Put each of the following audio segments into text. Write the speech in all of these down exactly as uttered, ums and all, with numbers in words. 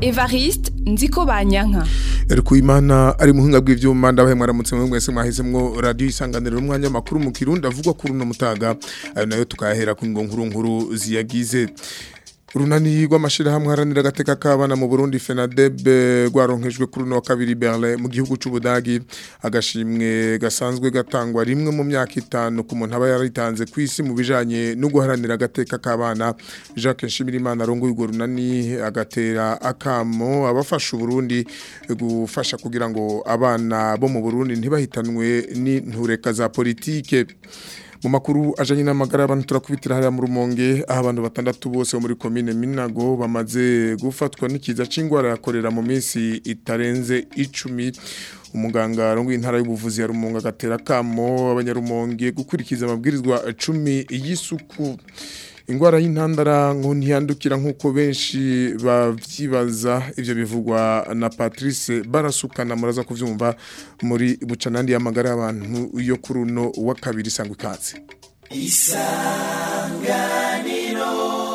Evariste Nzikobanyanka. Eriko Imana ari muhinga bw'ivyuma ndabahe mwaramutse mwese mwahisemwo radio isanganiro n'umwanya makuru mu Kirundi avugwa kuri no mutaga ayo nayo tukahera ku nkuru nkuru ziyagize. Urunani rw'amashirahamwe haranira agateka k'abana mu Burundi FENADEB rwaronkejwe kuri no kabiri Berlin mu gihugu c'Ubudagi agashimwe gasanzwe gatangwa rimwe mu myaka itanu ku muntu aba yaritanze kwisi mu bijanye no guharanira agateka k'abana. Jacques Nshimirimana arongoye urwo runani agatera akamo abafasha Burundi gufasha kugira ngo abana bo mu Burundi ntibahitanwe n'intureka za politike. Mu makuru ajanye n'amagara abantu turakubitira hariya mu Rumonge aho abantu batandatu bose muri commune Minago bamaze gufatwa n'ikiza c'ingwara yakorera mu minsi itarenze icumi. Umuganga arongoye intara y'ubuvuzi ya Rumonge agatera kamo abanyarumonge gukurikiza amabwirizwa cumi y'isuku. Ingwara y'intandara ngo ntiyandukira nkuko benshi bavyibaza ivyo bivugwa na Patrice Barasukana muraza kuvyumva muri bucanandi y'amagara y'abantu yo kuruno wa kabiri sangwe katse. Isanganiro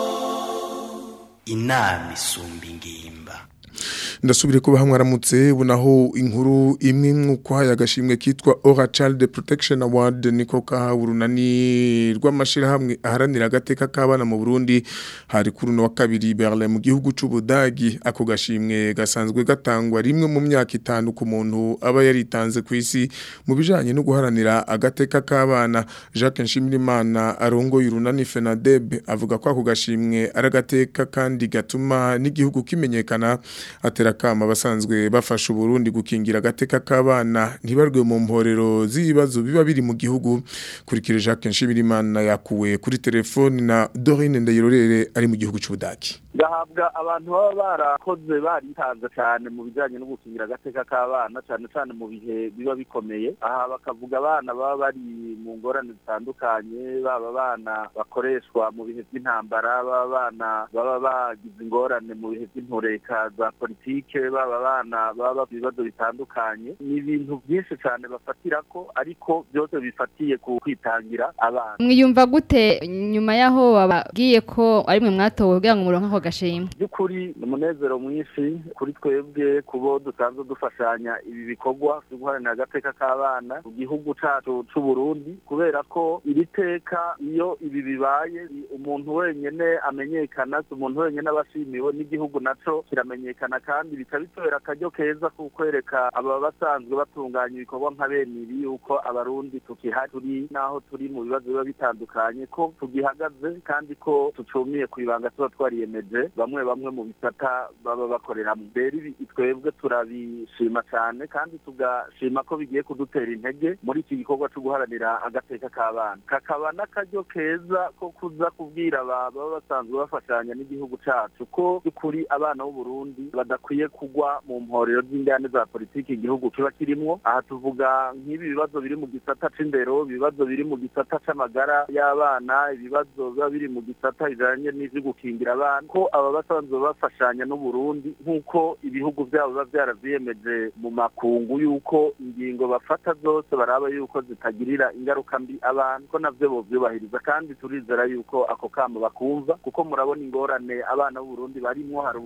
inama isumba ingimba. Ndasubire kuba hamwaramutse bunaho inkuru imwe mwuko yagashimwe kitwa Ora Child Protection Award niko kahurunani rw'amashirahamwe aharanira agateka k'abana mu Burundi hari kuri no wa kabiri Berlin mu gihugu c'Ubudagi. Ako gashimwe gasanzwe gatangwa rimwe mu myaka itanu ku muntu aba yaritanze kwisi mu bijanye no guharanira agateka k'abana. Jacques Nshimirimana arongoye urunani FENADEB avuga ko ako gashimwe aragateka kandi gatuma n'igihugu kimenyekana. Atera kama basanzwe bafasha Burundi gukingira agateka k'abana ntibarwe mu mporero z'ibibazo biba biri mu gihugu. Kurikire Jacques Nshimirimana yakuwe kuri telefone na Dorine Ndayirorere ari mu gihugu c'Ubudagi. Gahabwa abantu baba barakoze baritanze cyane mu bijanye no gukingira agateka k'abana cyane cyane mu bihe biba bikomeye. Aha bakavuga abana baba bari mu ngorane zitandukanye, baba abana bakoreshwa mu bihe by'intambara, baba abana baba bagize ingorane mu bihe by'intureka za politike, baba abana baba bibazo bitandukanye. Ni ibintu byinshi cyane bafatira ko ariko byose bifatiye ku kwitangira abana. Mwiyumva gute nyuma yaho bababwiye ko ari mwe mwatowe kugira ngo muronke ako gashimwe? Byukuri umunezero mwinshi kuri twebwe kubo dusanzwe dufashanya ibi bikorwa byo guharanira agateka k'abana mu gihugu cacu c'u Burundi, kubera ko iri teka iyo ibi bibaye umuntu wenyene amenyekana, umuntu wenyene abashimiwe n'igihugu naco kiramenyekana kandi bikabitera akaryo keza ku kwereka aba basanzwe batunganya ibikorwa nka bene ibi yuko abarundi tukihari turi naho turi mu bibazo biba bitandukanye ko tugihagaze kandi ko tucumiye kwibanga tuba twariyemeje bamwe bamwe mu bisata baba bakorera mu beri. Twebwe turabishima cyane kandi tugashima ko bigiye kudutera intege muri iki gikorwa cyo guharanira agateka k'abana. Kakaba n'akaryo keza ko kuza kubwira baba basanzwe bafashanya n'igihugu cacu ko kuri abana b'u Burundi badakwiye kugwa mu mporero z'indane za politiki igihugu kiba kirimwo. Aha tuvuga nk'ibi bibazo biri mu gisata c'indero, ibibazo biri mu gisata c'amagara y'abana, ibibazo biba biri mu gisata bijanye n'ivyo gukingira abana, ko aba basanzwe bafashanya n'u Burundi nk'uko ibihugu byabo biba byaravyiyemeje mu makungu yuko ingingo bafata zose baraba yuko zitagirira ingaruka mbi abantu, ko navyo bovyubahiriza kandi turizera yuko ako kamo bakumva kuko murabona ingorane abana b'u Burundi barimwo. Hari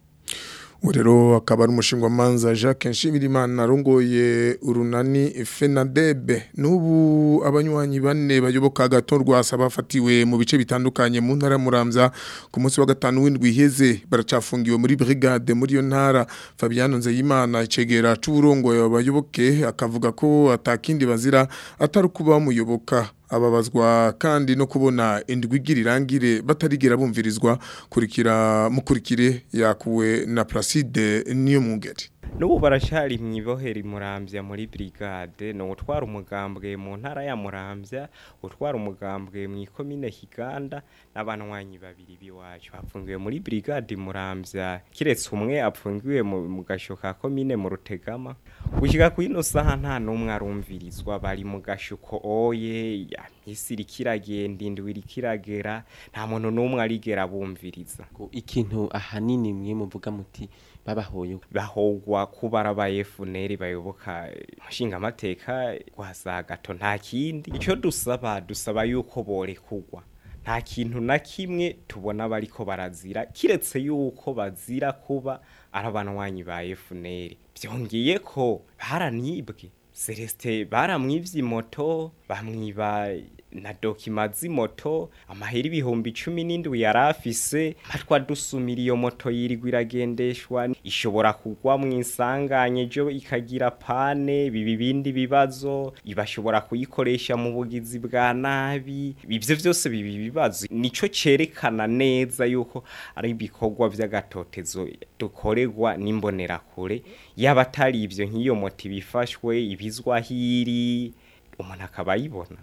Urero akaba ari umushingwa manza Jacques Nshimirimana arongoye urunani FENADEB. Nubu abanywanyi bane bayoboka agatorwa asabafatiwe mu bice bitandukanye mu ntara Muramvya ku munsi wa gatanu w'indwi iheze baracafungiwe muri brigade muri yo ntara. Fabiano Nzeyimana icegera c'uburongoye abayoboke akavuga ko atakindi bazira atari kuba muyoboka. Ababazwa kandi no kubona indwi igirirangire batarigera bumvirizwa. Kurikira mukurikire yakuwe na Placide niyo mungeri. Nubu barashari mwibohera Muramvya muri brigade no gutwara umugambwe mu ntara ya Muramvya, gutwara umugambwe mu ikomine Kiganda n'abanwanyi babiri biwacu bafungiwe muri brigade Muramvya, kiretse umwe apfungiwe mu gashoka komine mu Rutegama. Gushika ku ino saha nta numwe arumvirizwa, bari mu gashuko oye ya misiri kiragenda indwi irikiragera nta muntu numwe arigera bumviriza. Ikintu ahanini mwe muvuga muti babahoye bahogwa kubara ba F N L bayoboka mushinga amateka kwaza gato nta kindi. Ico dusaba dusaba yuko bore kugwa nta kintu na kimwe tubona bariko barazira kiretse yuko bazira kuba arabanwanyi ba F N L byongeye ko baranibwe Celeste baramwivye moto bamwiba na dokimazi moto amahera ibihumbi cumi n'indwi yarafise matwa dusumira iyo moto yirigwa iragendeshwa ishobora kugwa mu insanganye jo ikagira pane bibi bindi bibazo ibashobora kuyikoresha mu bugizi bwa nabi ivyo vyose bibi bibazo nico cerekana neza yuko ari ibikorwa vy'agatotezo dukorerwa n'imbonera kure yabatari ivyo nk'iyo moto bifashwe ibizwa hiri umuntu akabayibona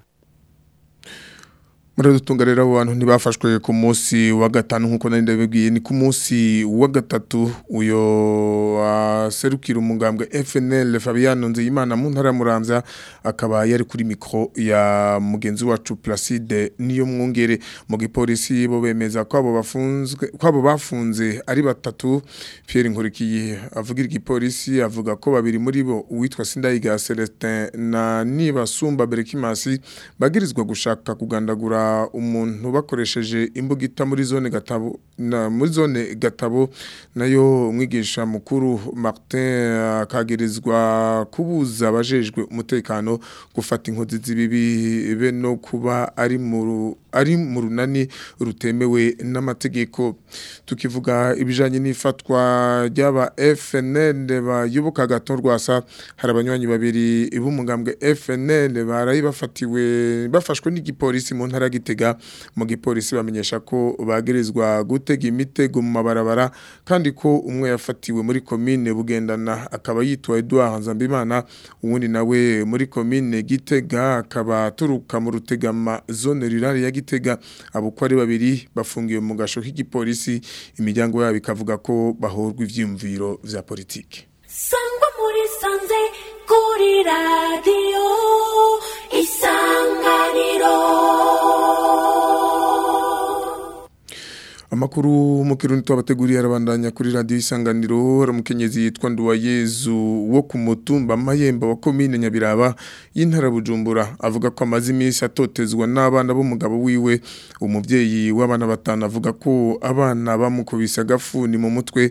Muradutunga rero abantu ntibafashwe ku munsi wa gatanu nkuko nari ndabibwiye ni ku munsi wa gatatu uyo aserukira umugambwe F N L Fabiano Nzeyimana mu ntara Muramvya akaba yari kuri micro ya mugenzi wacu Placide niyo mwungere mu gipolisi bo bemeza ko abo bafunzwe ko abo bafunze ari batatu Pierre Nkurikiye avugira igipolisi avuga ko babiri muri bo uwitwa Sindayiga Celestin na Nibasumba Berekimasi bagirizwa gushaka kugandagura umuntu bakoresheje imbugita muri zone gatabo na muri zone gatabo nayo umwigisha mukuru Martin akagirizwa kubuza abajejwe umutekano gufata inkozi zibibi be no kuba ari mu ari mu runani rutemewe n'amategeko tukivuga ibijanye n'ifatwa ry'aba F N L bayoboka gatorwasa hari abanywanyi babiri ibumugambwe F N L barayi bafatiwe bafashwe n'igipolisi mu ntara Gitega mu gipolisi bamenyesha ko bagerezwa gutega imitego mu mabarabara kandi ko umwe yafatiwe muri commune Bugendana akaba yitwa Edouard Nzambimana uwundi nawe muri commune Gitega akaba turuka mu Rutegama zone rurale ya Gitega abo ko ari babiri bafungiwe mu gasho k'igipolisi imiryango yabo ikavuga ko bahorwa ivyumviro vya politike Sangwa muri sanze kuri radio Isanganiro Amakuru mu kirundi twabateguriye arabandanya kuri radio Isanganiro aramukenyezi yitwa Nduwayezu wo ku mutumba Mayemba wa commune Nyabiraba y'intara Bujumbura avuga ko amazi imisi atotezwa n'abana b'umugabo wiwe umuvyeyi w'abana batanu avuga ko abana bamukubisa gafuni mu mutwe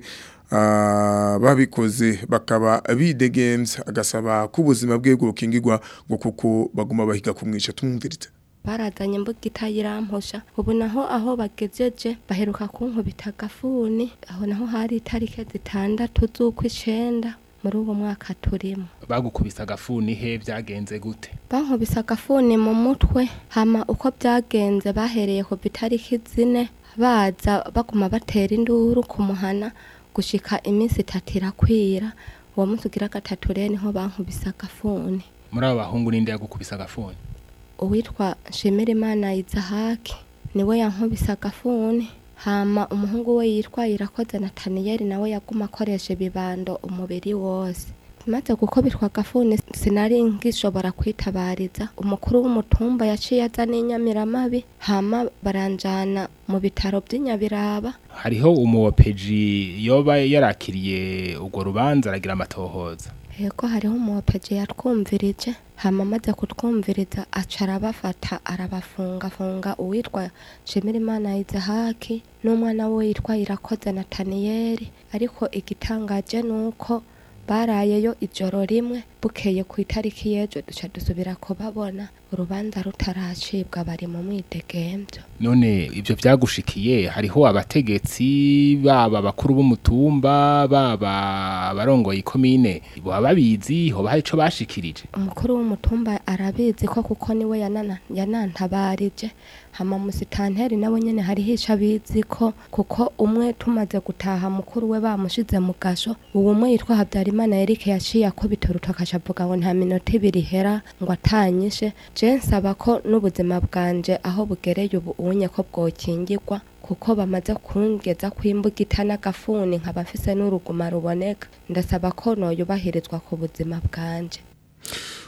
Uh, babikoze bakaba bidegenza agasaba ko ubuzima bwe bwokingirwa ngo kuko baguma bahiga kumwica tumwumvirite barazanye mbugita yiramposha ubu naho aho bagejeje baheruka kunkubita gafuni aho naho hari itarike zitandatu z'ukwicenda muri uwo mwaka turimo bagukubisa agafuni he byagenze gute bankubisa agafuni mu mutwe hama uko byagenze bahereye ku bitariki zine baza baguma batera induru kumuhana gushika iminsi itatu irakwira uwo munsi ugira gatatu rero niho bankubisa agafuni muri abo bahungu ninde yagukubisa agafuni uwitwa Nshimirimana Izahaki niwe yankubisa agafuni hama umuhungu we yitwa Irakoze Nathaniel nawe yaguma akoresha ibibando umubiri wose maze gukubitwa agafuni sinari ngishobora kwitabariza umukuru w'umutumba yaciye azana inyamiramabi hama baranjana mu bitaro by'inyabiraba hariho umuwopeji yoba yarakiriye ugo rubanza aragira amatohoza yego hariho umuwopeji yatwumvirije hama maze kutwumviriza acara bafata arabafunga funga uwitwa Nshimirimana Izahaki n'umwana we yitwa Irakoze Nathaniel ariko igitangaje nuko barayeyo ijoro rimwe bukeye ku itariki yejo duca dusubira ko babona urubanza rutaracibwa bari mu mwidegemvyo none ivyo vyagushikiye hariho abategetsi baba bakuru b'umutumba baba barongoye ikomine bo babizi ho bahe ico bashikirije umukuru w'umutumba arabizi ko kuko niwe yanana yanantabarije hama musitanteri nawe nyene hari hisha bizi ko kuko umwe tumaze gutaha mukuru we bamushize mu gasho uwo umwe yitwa Habyarimana Eric yaciye ko bitoruta kashavuga ngo nta minota ibiri hera ngo atanyishe je nsaba ko n'ubuzima bwanje aho bugereye ubu unye ko bwokingirwa kuko bamaze kungeza kwimbugita n'agafuni nkabafise n'uruguma ruboneka ndasaba ko no yubahirizwa ku buzima bwanje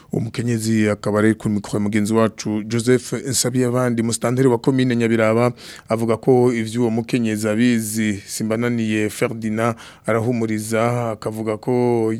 umukenyezi akaba ari ku mikoro mugenzi wacu Joseph Nsabiyabandi mustanteri wa commune Nyabiraba avuga ko ivyo uwo mukenyezi abizi Simbananiye Ferdinand arahumuriza akavuga ko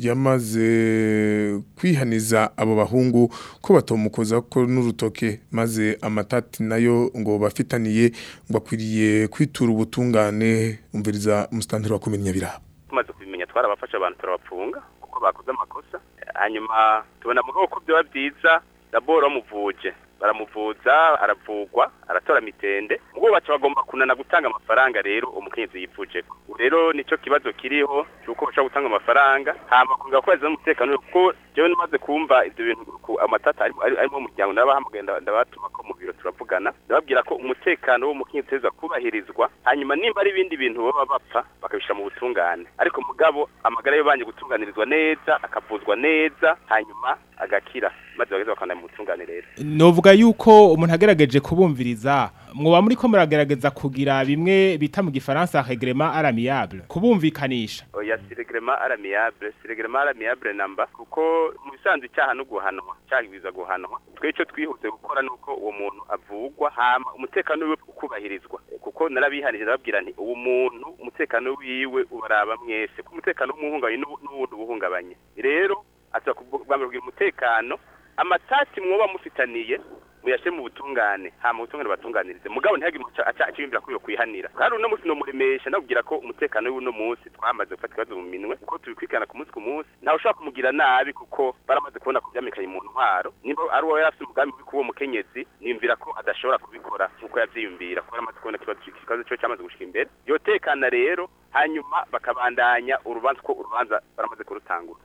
yamaze kwihaniza abo bahungu ko batomukoza ko n'urutoke maze amatati nayo ngo bafitaniye ngo akwiriye kwitura ubutungane umviriza mustanteri wa commune Nyabiraba tumaze kubimenya twarabafasha abantu turabapfunga kuko bakoze amakosa hanyuma tubona mu bwoko byo babyiza daboro bamuvuje baramuvuza aravugwa aratora mitende ubwo baca bagomba kunana gutanga amafaranga rero umukenyezi yivuje ko rero nico kibazo kiriho cyuko bacha gutanga amafaranga hama kunga kweza umutekano kuko jewe namaze kumva ivyo bintu amatata ari mu muryango nabahamagenda ndabatuma ko mu biro turavugana ndababwira ko umutekano wo mukenyezi teza kubahirizwa hanyuma nimba ari ibindi bintu baba bapfa bakabisha mu butungane ariko mugabo amagara yo banje gutunganirizwa neza akavuzwa neza hanyuma agakira maze bageze bakana mu butungane rero novuga yuko umuntu agerageje kubumviriza mwoba muri ko muragerageza kugira bimwe bita mu gifaransa règlement amiable kubumvikanisha oya si règlement amiable si règlement amiable namba kuko mu bisanzwe icyaha no guhanwa cyagwiza guhanwa tweco twihuse gukora nuko uwo muntu avugwa hama umutekano we ukubahirizwa kuko narabihanije ndababwira nti uwo muntu umutekano wiwe ubaraba mwese ku umutekano w'umuhungabanye n'ubundi buhungabanye rero atwa kubwambira umutekano amatati mwoba mufitaniye muyashe mu butungane hama butungane batunganirize mugabo ntihagi aca acimbira kuri yo kwihanira kandi uno munsi no muremesha nabwira ko umutekano w'uno munsi twamaze gufata kazo mu minwe kuko tubikwikana ku munsi ku munsi ntawe ushaka kumugira nabi kuko baramaze kubona kubyamikanye mu ntwaro nimba ari uwo yarafite umugambi kuri kuwo mukenyezi nimvira ko adashobora kubikora nkuko yavyiyumvira ko baramaze kubona kibazo cyo cyamaze gushika imbere yotekana rero hanyuma bakabandanya urubanza ko urubanza baramaze kurutangura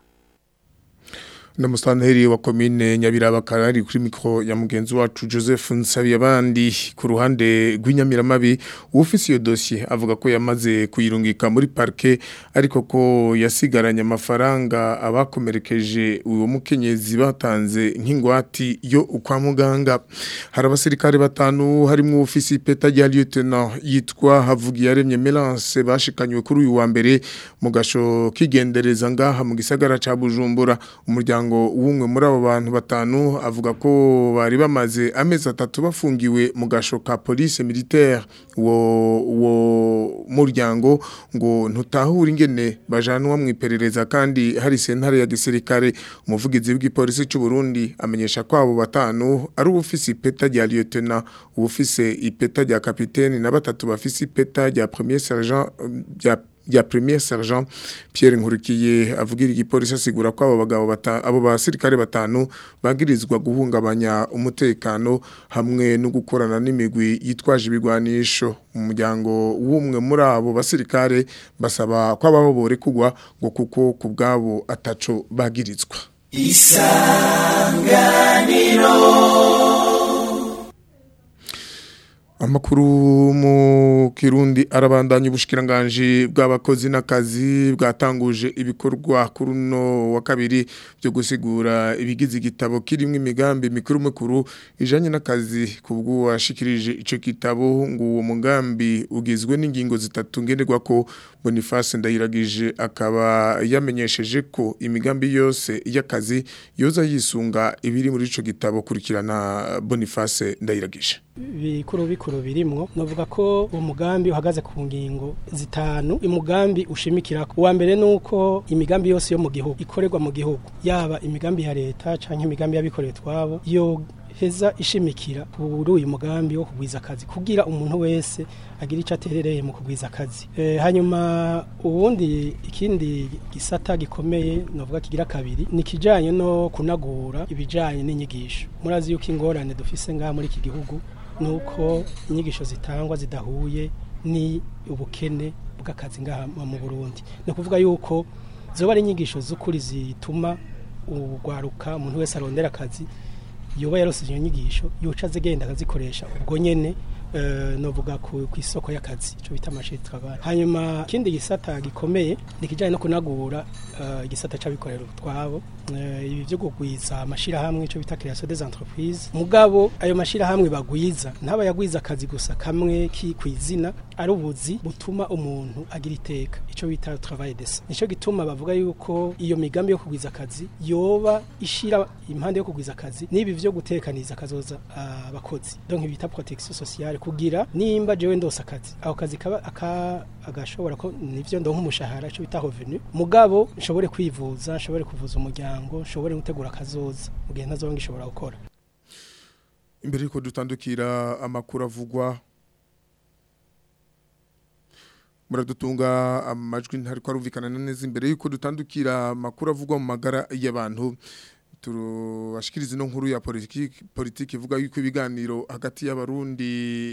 na mustanteri wa commune Nyabiraba karari kuri mikro ya mugenzi wacu Joseph Nsabiyabandi ku ruhande rw'Inyamiramabi ufise iyo dossier avuga ko yamaze kuyirungika muri parquet ariko ko yasigaranye amafaranga abakomerekeje uwo mukenyezi batanze nk'ingwati yo kwa muganga hari abasirikare batanu harimo ufise ipeta rya lieutenant yitwa Havugiyaremye Melance bashikanywe kuri uyu wa mbere mu gasho kigendereza ngaha mu gisagara ca Bujumbura umuryango umwe muri abo bantu batanu avuga ko bari bamaze amezi atatu bafungiwe mu gasho ka police militaire wo wo muryango ngo ntutahura ingene bajanwa mu iperereza kandi hari sentare ya gisirikare umuvugizi w'igipolisi cy'u Burundi amenyesha ko abo batanu ari ufise ipeta rya lieutenant ufise ipeta rya capitaine na batatu bafise ipeta rya premier sergent rya ya premier sergent Pierre Nkurikiye avugira igipolisi asigura ko abo bagabo batanu abo basirikare batanu bagirizwa guhungabanya umutekano hamwe no gukorana n'imigwi yitwaje ibigwanisho umuryango w'umwe muri abo basirikare basaba ko ababore kugwa ngo kuko kubgabo ataco bagirizwa Isanganiro Amakuru mu Kirundi arabandanya ubushikiranganje bw'abakozi n'akazi bwatanguje ibikorwa kuruno wa kabiri byo gusigura ibigize igitabo kirimwe imigambi mikuru mikuru ijanye n'akazi kubwo washikirije ico kitabo ngo uwo mugambi ugizwe n'ingingo zitatu ngenderwa ko Boniface Ndayiragije akaba yamenyesheje ko imigambi yose y'akazi yoza yisunga ibiri muri ico gitabo kurikirana Boniface Ndayiragije bikuru bikuru birimwo novuga ko uwo mugambi uhagaze ku ngingo zitanu umugambi ushimikira uwa mbere nuko imigambi yose yo mu gihugu ikorerwa mu gihugu yaba imigambi ya leta canke imigambi y'abikorera twabo yo heza ishimikira kuri uyu mugambi wo kugwiza akazi kugira umuntu wese agira ico aterereye mu kugwiza akazi e, hanyuma ubundi ikindi gisata gikomeye novuga kigira kabiri nikijanye no kunagura ibijanye n'inyigisho murazi yuko ingorane dufise ngaha muri iki gihugu nuko inyigisho zitangwa zidahuye ni ubukene bw'akazi ngaha mu Burundi no kuvuga yuko zoba ari inyigisho z'ukuri zituma ugwaruka umuntu wese arondera akazi yoba yarose iyo nyigisho yoca zigenda akazikoresha ubwo nyene uh, novuga ku isoko y'akazi ico bita marché du travail. Hanyuma kindi gisata gikomeye nikijanye no kunagura uh, igisata c'abikorera utwabo uh, ibi byo kugwiza amashira hamwe ico bita création des entreprises. Mugabo ayo mashira hamwe bagwiza ntaba yagwiza akazi gusa kamwe ki kwizina ari ubuzi butuma umuntu agira iteka ico bita travail décent. Nico gituma bavuga yuko iyo migambi yo kugwiza akazi yoba ishira impande yo kugwiza akazi nibi vyo gutekaniza kazoza abakozi. Uh, Donc bita protection sociale kugira nimba jewe ndose akazi aho kazi kaba aka agashobora ko nivyo ndo nk'umushahara ico bita revenu mugabo nshobore kwivuza nshobore kuvuza umuryango nshobore gutegura kazoza mu gihe ntazonga ishobora gukora. Imbere yuko dutandukira amakuru avugwa muradutunga amajwi ntari kwarumvikana neza imbere yuko dutandukira amakuru avugwa mu magara y'abantu turashikiriza no nkuru ya politiki politiki ivuga yuko ibiganiro hagati y'abarundi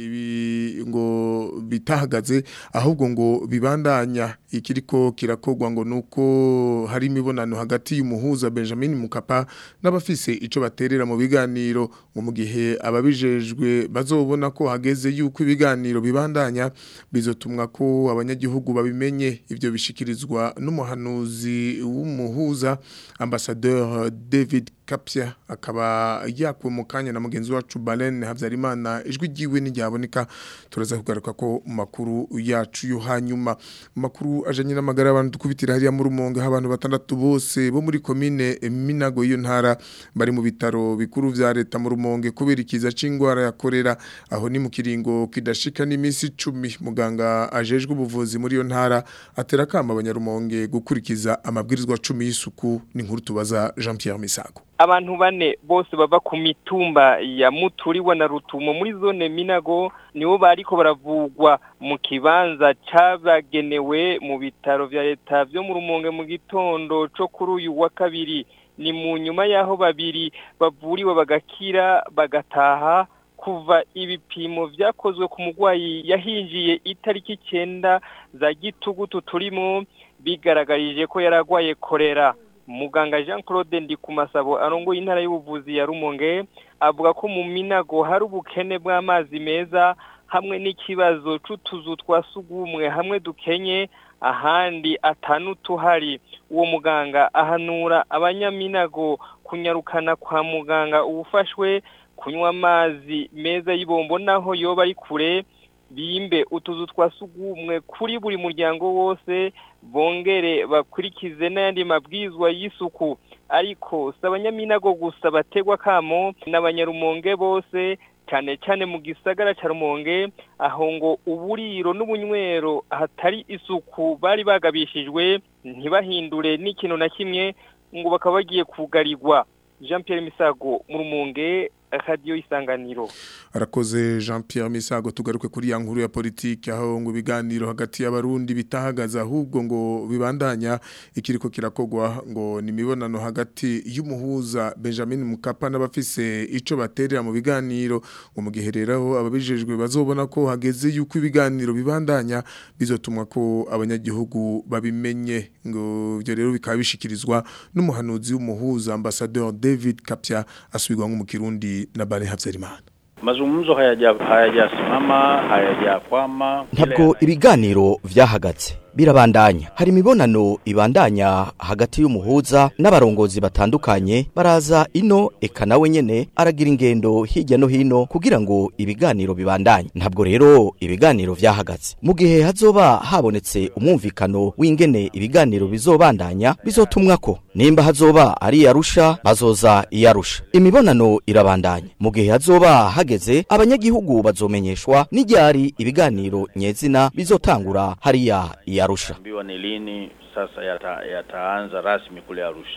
ngo bitahagaze ahubwo ngo bibandanya ikiriko kirakogwa ngo nuko hari imibonano hagati y'umuhuza Benjamin Mkapa n'abafise ico baterera mu biganiro ngo mu gihe ababijejwe bazobona ko hageze yuko ibiganiro bibandanya bizotumwa ko abanyagihugu babimenye ivyo bishikirizwa n'umuhanuzi w'umuhuza ambassadeur David Kapia akaba yakwe mu kanya na mugenzi wacu Balen Habyarimana ijwi giwe n'iryaboneka turaza kugaruka ko makuru yacu yo hanyuma makuru ajanye n'amagara y'abantu dukubitira hariya mu Rumonge abantu batandatu bose bo muri commune Minago iyo ntara bari mu bitaro bikuru vya leta mu Rumonge kubera ikiza c'ingwara ya kolera aho ni mu kiringo kidashika n'imisi icumi muganga ajejwe ubuvuzi muri iyo ntara atera kama abanyarumonge gukurikiza amabwirizwa cumi y'isuku ni nkuru tubaza Jean Pierre Misago. Abantu bane bose bava ku mitumba ya Muturiwa na Rutumo muri zone Minago nibo bariko baravugwa mu kibanza cabagenewe mu bitaro vya leta vyo mu Rumonge mu gitondo co kuri uyu wa kabiri. Ni mu nyuma yaho babiri bavuriwe bagakira bagataha kuva ibipimo vyakozwe ku mugwayi yahinjiye itariki icenda za gitugutu turimo bigaragarije ko yaragwaye kolera. Muganga Jean Claude Ndikumasabo arongo intara y'ubuvuzi ya Rumonge avuga ko mu Minago hari ubukene bw'amazi meza hamwe n'ikibazo c'utuzu twasugumwe hamwe dukenye ahandi atanu tuhari. Uwo muganga ahanura abanyaminago kunyarukana kwa muganga ubufashwe kunywa amazi meza y'ibombo naho yoba ari kure bimbe utuzu twasugumwe kuri buri muryango wose bongere bakurikize n'andi mabwizwa y'isuku ariko sabanyaminago gusa bategwa kamo n'abanyarumonge bose cyane cyane mu gisagara ca Rumonge aho ngo uburiro n'ubunywero hatari isuku bari bagabishijwe ntibahindure n'ikintu na kimwe ngo bakaba bagiye kugarirwa. Jean Pierre Misago mu Rumonge Radio Isanganiro. Arakoze Jean Pierre Misago tugaruke kuri ya nkuru ya politiki aho ngo biganiro hagati y'abarundi bitahagaza ahubwo ngo bibandanya ikiriko kirakogwa ngo ni mibonano hagati y'umuhuza Benjamin Mkapa n'abafise ico baterera mu biganiro ngo mu gihe rero ababijejwe bazobona ko hageze yuko ibiganiro bibandanya bizotumwa ko abanyagihugu babimenye ngo byo rero bikaba bishikirizwa n'umuhanuzi w'umuhuza ambassadeur David Kapia asubirwa mu Kirundi na Bale Habyarimana. Mazungumzo hayajasimama hayajakwama ntabwo ibiganiro vyahagaze birabandanya hari imibonano ibandanya hagati y'umuhuza n'abarongozi batandukanye baraza ino eka nawe nyene aragira ingendo hirya no hino kugira ngo ibiganiro bibandanye ntabwo rero ibiganiro vyahagaze mu gihe hazoba habonetse umwumvikano w'ingene ibiganiro bizobandanya bizotumwa ko nimba hazoba ari Arusha bazoza Arusha imibonano irabandanya mu gihe hazoba hageze abanyagihugu bazomenyeshwa n'iryari ibiganiro nyezina bizotangura hariya Arusha. Ambiwa ni lini sasa yata, yataanza rasmi kule Arusha.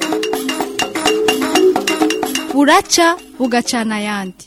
Buraca bugacana yandi.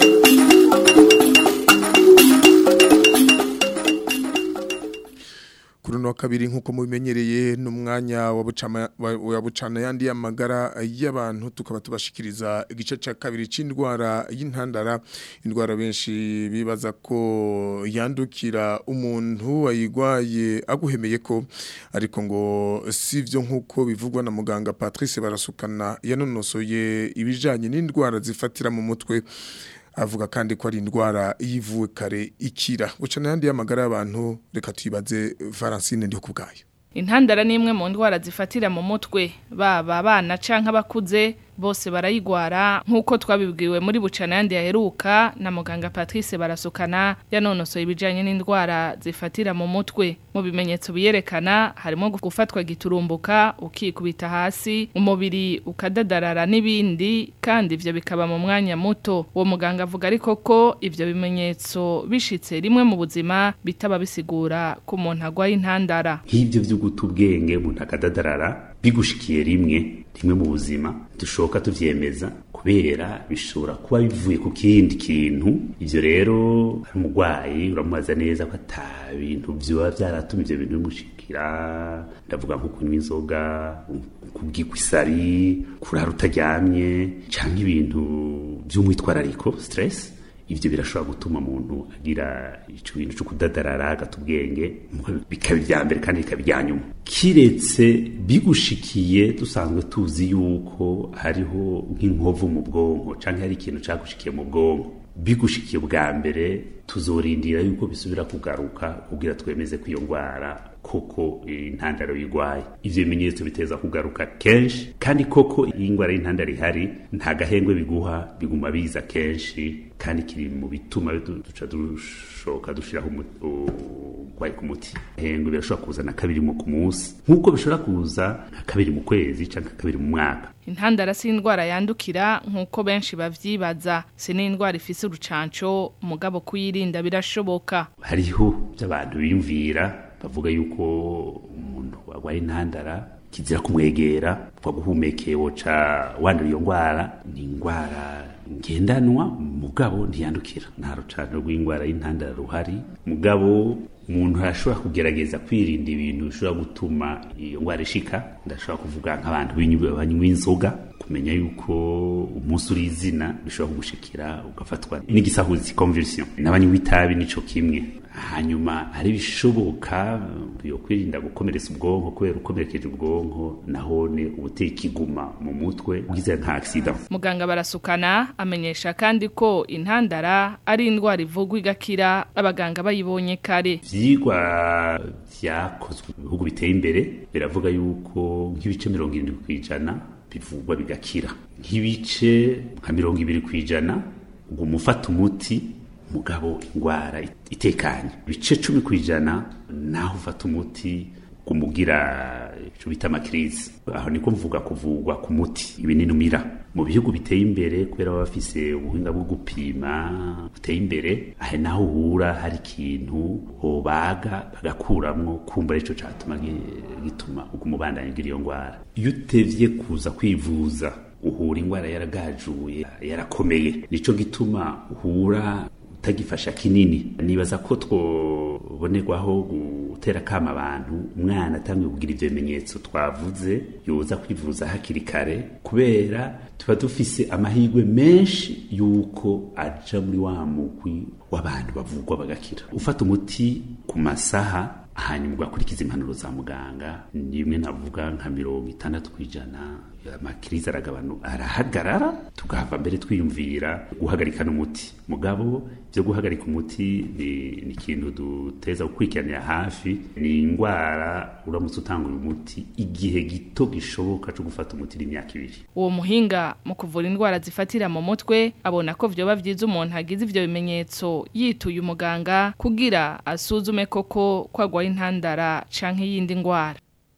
Kuruno wa kabiri nkuko mubimenyereye n'umwanya wa bucana yandi y'amagara y'abantu tukaba tubashikiriza igice ca kabiri c'indwara y'intandara indwara benshi bibaza ko yandukira umuntu wayigwaye aguhemeye ko ariko ngo sivyo nkuko bivugwa na muganga Patrice Barasukana yanonosoye ibijanye n'indwara zifatira mu mutwe avuga kandi ko ari indwara yivuwe kare ikira bucana yandi y'amagara y'abantu reka tuyibaze Francine ndi kubgayo intandara ni imwe mu ndwara zifatira mu mutwe baba abana canke abakuze bose barayigwara nkuko twabibwiwe muri bucana yandi yaheruka na muganga Patrice Barasukana yanonosoye ibijanye n'indwara zifatira mu mutwe mu bimenyetso biyerekana harimo gufatwa giturumbuka ukikubita hasi umubiri ukadadarara n'ibindi kandi ivyo bikaba mu mwanya muto uwo muganga avuga ariko ko ivyo bimenyetso bishitse rimwe mu buzima bitaba bisigura ko umuntu agwaye intandara nk'ivyo vyo gutubwenge umuntu akadadarara bigushikiye rimwe rimwe mu buzima dushoka tuvyemeza kubera bishobora kuba bivuye ku kindi kintu ivyo rero umugwayi uramubaza neza ko ata bintu byo byaratuma ivyo bintu bimushikira ndavuga nko kunywa inzoga kubwigwa isari kurara utaryamye canke ibintu by'umwitwarariko stress ivyo birashobora gutuma umuntu agira ico bintu cyo kudadarara agatubwenge bikaba ibya mbere kandi bikaba ibya nyuma kiretse bigushikiye dusanzwe tuzi yuko hariho nk'inkovu mu bwonko canke hari ikintu cagushikiye mu bwonko bigushikiye bwa mbere tuzorindira yuko bisubira kugaruka kugira twemeze ko iyo ngwara koko intandaro yigwaye ivyo bimenyetso biteza kugaruka kenshi kandi koko ingwara y'intandaro ihari nta gahengwe biguha biguma biza kenshi kandi kiri mu bituma duca dushoka dushiraho urwaye ku muti hengwe birashobora kuza na kabiri mu ku munsi nk'uko bishobora kuza na kabiri mu kwezi canke kabiri mu mwaka intandara si indwara yandukira nk'uko benshi bavyibaza si n'indwara ifise urucanco mugabo kuyirinda birashoboka hariho by'abantu biyumvira bavuga yuko umuntu wagwaye intandara kizira kumwegera kwa guhumekeye woca wandura iyo ngwara ni ingwara ngendanwa mugabo ntiyandukira nta rucano rw'ingwara y'intandara ruhari mugabo umuntu arashobora kugerageza kwirinda ibintu bishobora gutuma iyo ngwara ishika ndashobora kuvuga nk'abantu banywa inzoga kumenya yuko umunsi uri izina bishobora kugushikira ugafatwa n'igisahuzi convulsion n'abanywa itabi nico kimwe hanyuma hari bishoboka yo kwirinda gukomeretsa ubwonko kubera ukomerekeje ubwonko nahone ubuteye kiguma mu mutwe ugize nka accident muganga Barasukana amenyesha kandi ko intandara ari indwara ivugwa igakira abaganga bayibonye kare vyigwa vyakozwe mu bihugu biteye imbere biravuga yuko nk'ibice mirongo irindwi kw'ijana bivugwa bigakira nk'ibice nka mirongo ibiri kw'ijana ubwo mufata umuti mugabo ingwara itekanye bice cumi kwijana naho ufata umuti kumugira cyo bita makrizi aho niko mvuga kuvugwa ku muti ibinini umira mu bihugu biteye imbere kubera bafise ubuhinga bwo gupima buteye imbere ahe naho uhura hari ikintu hobaga bagakuramwo kumva ico catuma gituma ukumubandanya gira iyo ngwara iyo utevye kuza kwivuza uhura ingwara yaragajuye yarakomeye nico gituma uhura utagifasha kinini nibaza ko twobonerwaho gutera kama abantu umwana atangiye kugira ivyo bimenyetso twavuze yoza kwivuza hakiri kare kubera tuba dufise amahirwe menshi yuko aja muri wa mugwi w'abantu bavugwa bagakira ufata umuti ku masaha hanyuma ugakurikiza impanuro za muganga nimwe navuga nka mirongo itandatu kw'ijana amakiriza aragabano arahagarara tugahava mbere twiyumvira guhagarika n'umuti mugabo byo guhagarika umuti ni ikintu duteza gukurikiranira hafi ni ingwara uramutse utanga uyu muti igihe gito gishoboka cyo gufata umuti n'imyaka ibiri uwo muhinga mu kuvura indwara zifatira mu mutwe abona ko vyoba vyiza umuntu agize ivyo bimenyetso yituye umuganga kugira asuzume koko kwagwa intandara canke yindi ngwara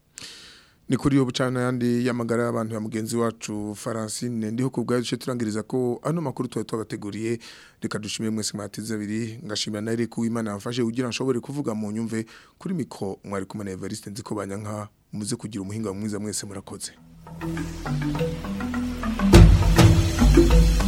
ni kuri yo bucana yandi yamagara y'abantu ya mugenzi wacu Francine ndiho kubgaye duce turangiriza ko ano makuru twa twabateguriye reka dushimire mwese mwatize abiri ngashimira na Eric Uwimana yafashe kugira nshobore kuvuga mu nyumve kuri mikro mwari kumana Evariste nziko banyanka muze kugira umuhinga mwiza mwese murakoze.